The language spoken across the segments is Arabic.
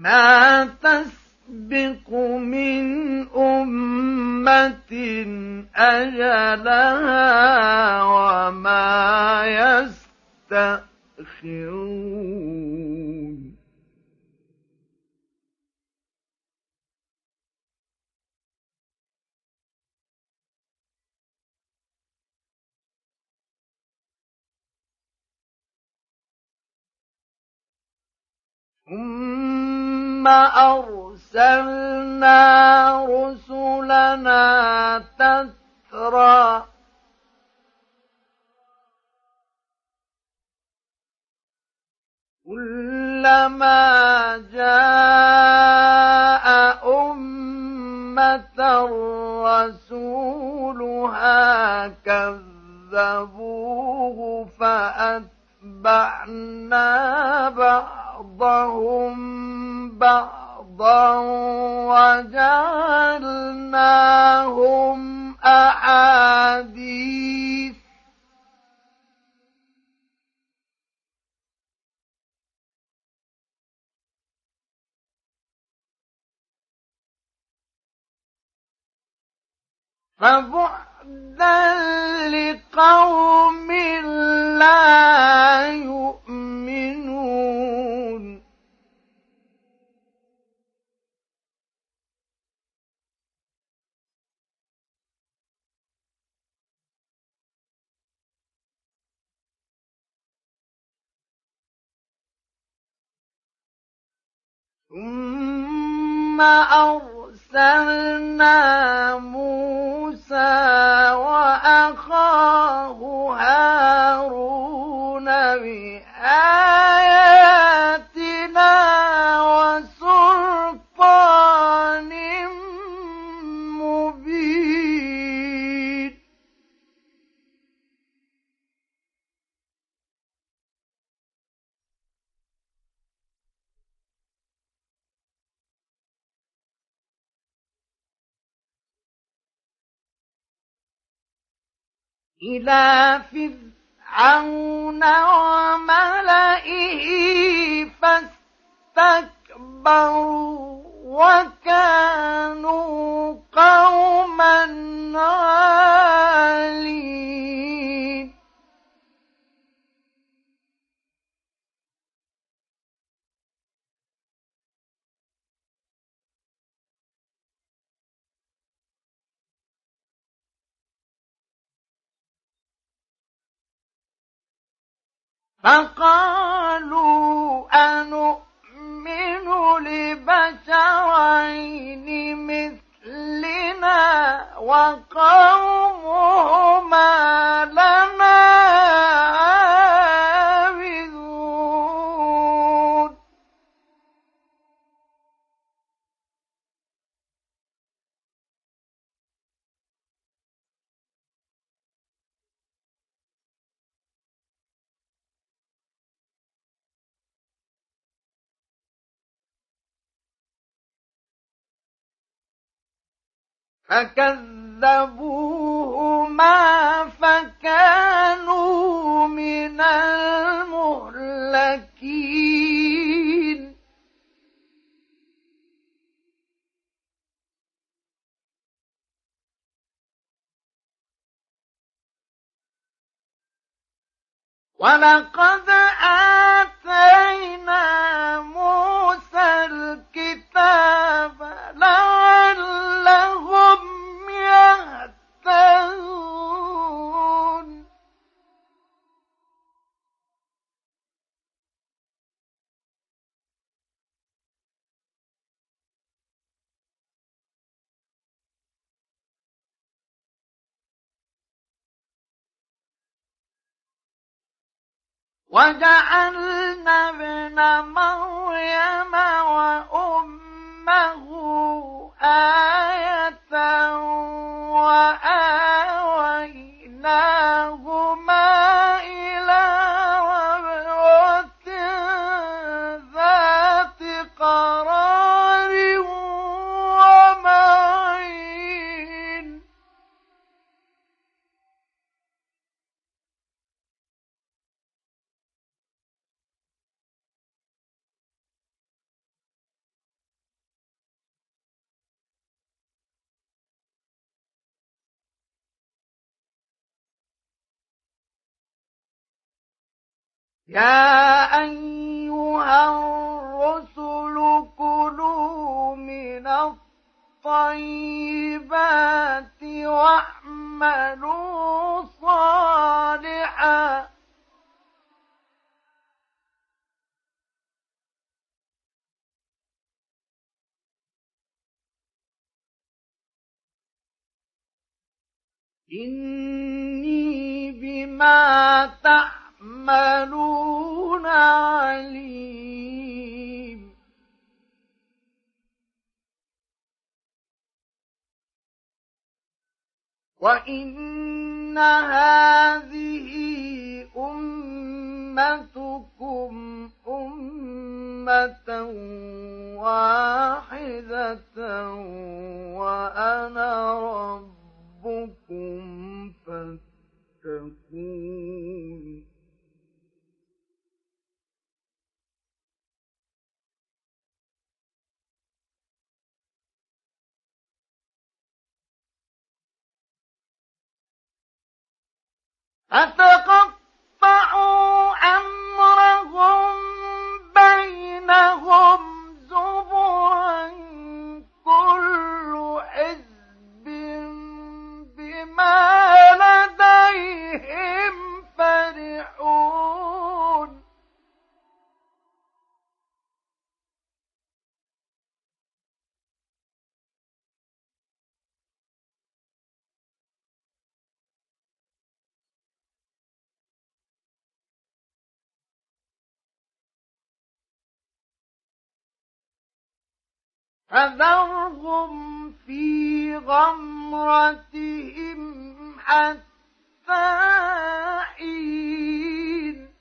مَا تَسْبِقُ مِنْ أُمَّةٍ أَجَلَهَا وَمَا يَسْتَأْخِرُونَ ثُمَّ أَرْسَلْنَا رُسُلَنَا تَتْرَىٰ ۖ كُلَّمَا جَاءَ أُمَّةً رَّسُولُهَا كَذَّبُوهُ فَأَتْبَعْنَا بَعْضَهُم بَعْضًا وَجَعَلْنَاهُمْ أَحَادِيثَ فَبُعْدًا لِّقَوْمٍ لَّا يُؤْمِنُونَ ثُمَّ أَرْسَلْنَا مُوسَىٰ وَأَخَاهُ هَارُونَ بِآيَاتِنَا وَسُلْطَانٍ مُّبِينٍ إِلَىٰ فِرْعَوْنَ وَمَلَئِهِ فَاسْتَكْبَرُوا وَكَانُوا قَوْمًا عَالِينَ فَقَالُوا أَنُؤْمِنُ لِبَشَرَيْنِ مِثْلِنَا وَقَوْمُهُمَا لَنَا عَابِدُونَ فَكَذَّبُوهُمَا فَكَانُوا مِنَ الْمُهْلَكِينَ وَلَقَدْ آتَيْنَا مُوسَى الْكِتَابَ لَعَلَّهُمْ يَهْتَدُونَ وَجَعَلْنَا ابْنَ مَرْيَمَ وَأُمَّهُ آيَةً وَآوَيْنَاهُمَا إِلَىٰ رَبْوَةٍ ذَاتِ قَرَارٍ وَمَعِينٍ يا أيها الرسل كلوا من الطيبات واعملوا صالحا إني بما تعملون عليم وإن هذه أمتكم أمة واحدة وأنا ربكم فاتقون فتقطعوا أمرهم بينهم زبرا كل حزب بما لديهم فرحون فذرهم في غمرتهم حتى حين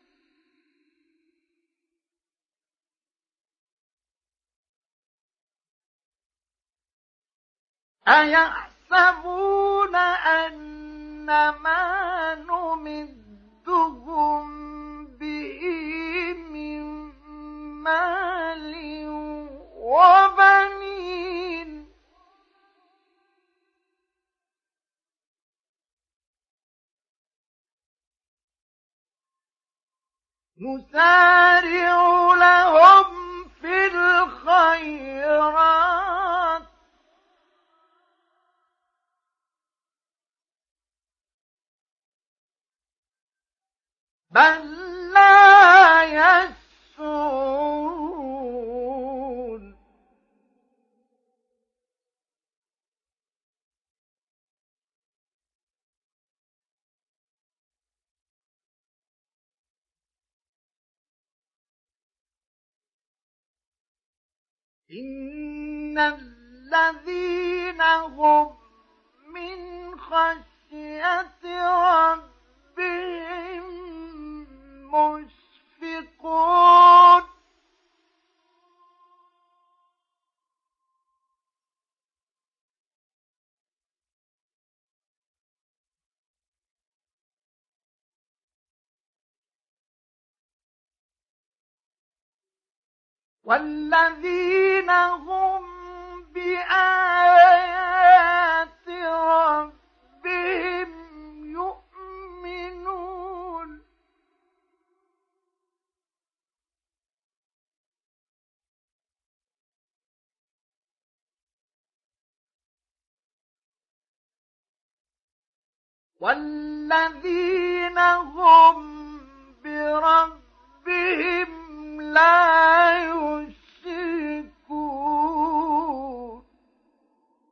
أيحسبون أن ما نمدهم به من مال وبنين نسارع لهم في الخيرات بل لا يشعرون إن الذين هم من خشية ربهم مشفقون والذين هم بآيات ربهم يؤمنون والذين هم بربهم لا